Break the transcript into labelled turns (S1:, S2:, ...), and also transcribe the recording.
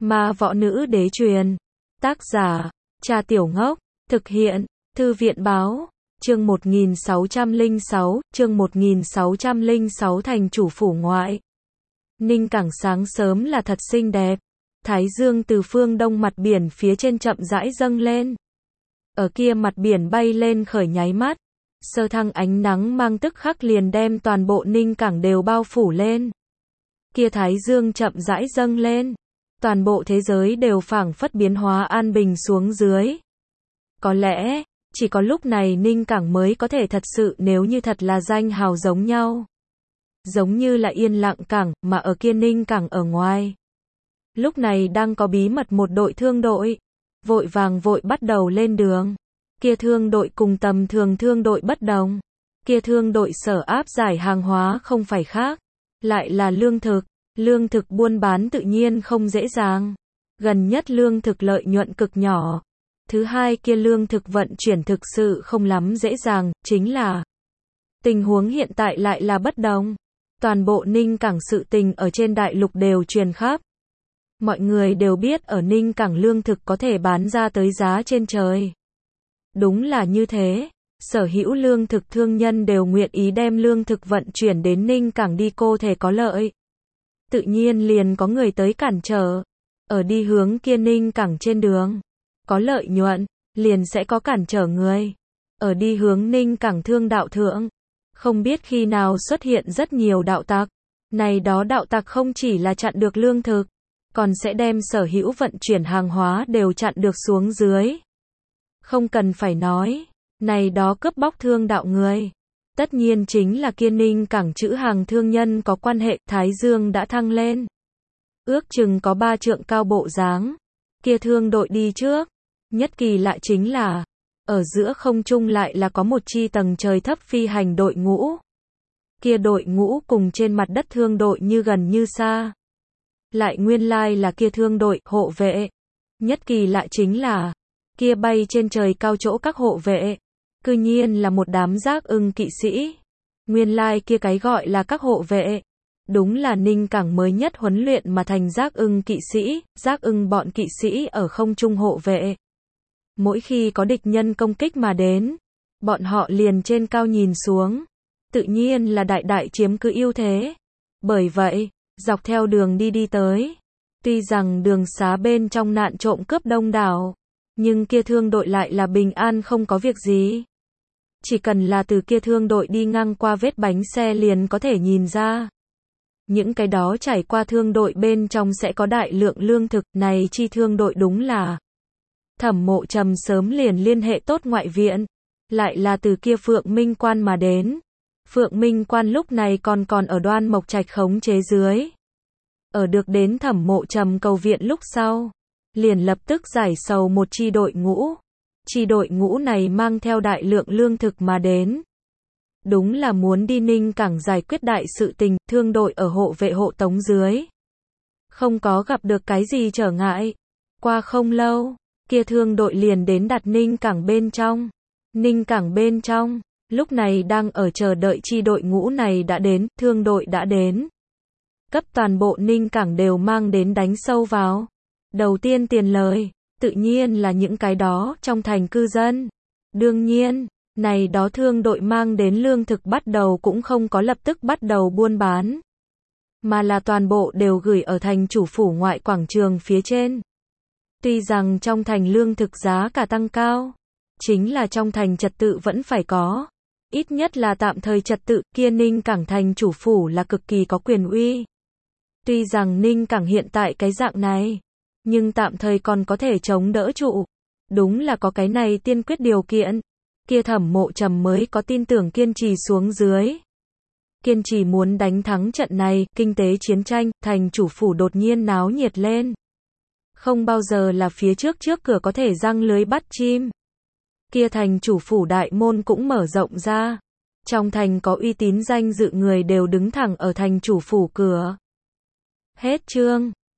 S1: Ma Võ Nữ Đế truyền. Tác giả, Cha Tiểu Ngốc. Thực hiện, Thư viện Báo. Chương 1606, chương 1606 thành chủ phủ ngoại. Ninh Cảng sáng sớm là thật xinh đẹp. Thái dương từ phương đông mặt biển phía trên chậm rãi dâng lên. Ở kia mặt biển bay lên khởi nháy mắt. Sơ thăng ánh nắng mang tức khắc liền đem toàn bộ Ninh Cảng đều bao phủ lên. Kia thái dương chậm rãi dâng lên. Toàn bộ thế giới đều phảng phất biến hóa an bình xuống dưới. Có lẽ, chỉ có lúc này Ninh Cảng mới có thể thật sự nếu như thật là danh hào giống nhau. Giống như là Yên Lặng Cảng, mà ở kia Ninh Cảng ở ngoài. Lúc này đang có bí mật một đội thương đội. Vội vàng vội bắt đầu lên đường. Kia thương đội cùng tầm thường thương đội bất đồng. Kia thương đội sở áp giải hàng hóa không phải khác. Lại là lương thực. Lương thực buôn bán tự nhiên không dễ dàng. Gần nhất lương thực lợi nhuận cực nhỏ. Thứ hai kia lương thực vận chuyển thực sự không lắm dễ dàng, chính là tình huống hiện tại lại là bất đồng. Toàn bộ Ninh Cảng sự tình ở trên đại lục đều truyền khắp. Mọi người đều biết ở Ninh Cảng lương thực có thể bán ra tới giá trên trời. Đúng là như thế, sở hữu lương thực thương nhân đều nguyện ý đem lương thực vận chuyển đến Ninh Cảng đi cô thể có lợi. Tự nhiên liền có người tới cản trở. Ở đi hướng kia Ninh Cảng trên đường, có lợi nhuận, liền sẽ có cản trở người. Ở đi hướng Ninh Cảng thương đạo thượng, không biết khi nào xuất hiện rất nhiều đạo tặc. Này đó đạo tặc không chỉ là chặn được lương thực, còn sẽ đem sở hữu vận chuyển hàng hóa đều chặn được xuống dưới. Không cần phải nói, này đó cướp bóc thương đạo người. Tất nhiên chính là kia Ninh Cảng chữ hàng thương nhân có quan hệ, Thái Dương đã thăng lên. Ước chừng có 3 trượng cao bộ dáng. Kia thương đội đi trước. Nhất kỳ lạ chính là, ở giữa không trung lại là có một chi tầng trời thấp phi hành đội ngũ. Kia đội ngũ cùng trên mặt đất thương đội như gần như xa. Lại nguyên lai là kia thương đội, hộ vệ. Nhất kỳ lạ chính là, kia bay trên trời cao chỗ các hộ vệ. Cư nhiên là một đám giác ưng kỵ sĩ. Nguyên lai kia cái gọi là các hộ vệ. Đúng là Ninh Cảng mới nhất huấn luyện mà thành giác ưng kỵ sĩ, giác ưng bọn kỵ sĩ ở không trung hộ vệ. Mỗi khi có địch nhân công kích mà đến, bọn họ liền trên cao nhìn xuống. Tự nhiên là đại đại chiếm cứ ưu thế. Bởi vậy, dọc theo đường đi tới. Tuy rằng đường xá bên trong nạn trộm cướp đông đảo, nhưng kia thương đội lại là bình an không có việc gì. Chỉ cần là từ kia thương đội đi ngang qua vết bánh xe liền có thể nhìn ra. Những cái đó trải qua thương đội bên trong sẽ có đại lượng lương thực, này chi thương đội đúng là Thẩm Mộ Trầm sớm liền liên hệ tốt ngoại viện, lại là từ kia Phượng Minh Quan mà đến. Phượng Minh Quan lúc này còn ở Đoan Mộc Trạch khống chế dưới. Ở được đến Thẩm Mộ Trầm cầu viện lúc sau, liền lập tức giải sầu một chi đội ngũ. Chi đội ngũ này mang theo đại lượng lương thực mà đến. Đúng là muốn đi Ninh Cảng giải quyết đại sự tình, thương đội ở hộ vệ hộ tống dưới. Không có gặp được cái gì trở ngại. Qua không lâu, kia thương đội liền đến đặt Ninh Cảng bên trong. Ninh Cảng bên trong, lúc này đang ở chờ đợi chi đội ngũ này đã đến, thương đội đã đến. Cấp toàn bộ Ninh Cảng đều mang đến đánh sâu vào. Đầu tiên tiền lời, tự nhiên là những cái đó trong thành cư dân. Đương nhiên, này đó thương đội mang đến lương thực bắt đầu cũng không có lập tức bắt đầu buôn bán. Mà là toàn bộ đều gửi ở thành chủ phủ ngoại quảng trường phía trên. Tuy rằng trong thành lương thực giá cả tăng cao, chính là trong thành trật tự vẫn phải có. Ít nhất là tạm thời trật tự, kia Ninh Cảng thành chủ phủ là cực kỳ có quyền uy. Tuy rằng Ninh Cảng hiện tại cái dạng này, nhưng tạm thời còn có thể chống đỡ trụ. Đúng là có cái này tiên quyết điều kiện. Kia Thẩm Mộ Trầm mới có tin tưởng kiên trì xuống dưới. Kiên trì muốn đánh thắng trận này, kinh tế chiến tranh, thành chủ phủ đột nhiên náo nhiệt lên. Không bao giờ là phía trước cửa có thể giăng lưới bắt chim. Kia thành chủ phủ đại môn cũng mở rộng ra. Trong thành có uy tín danh dự người đều đứng thẳng ở thành chủ phủ cửa. Hết chương.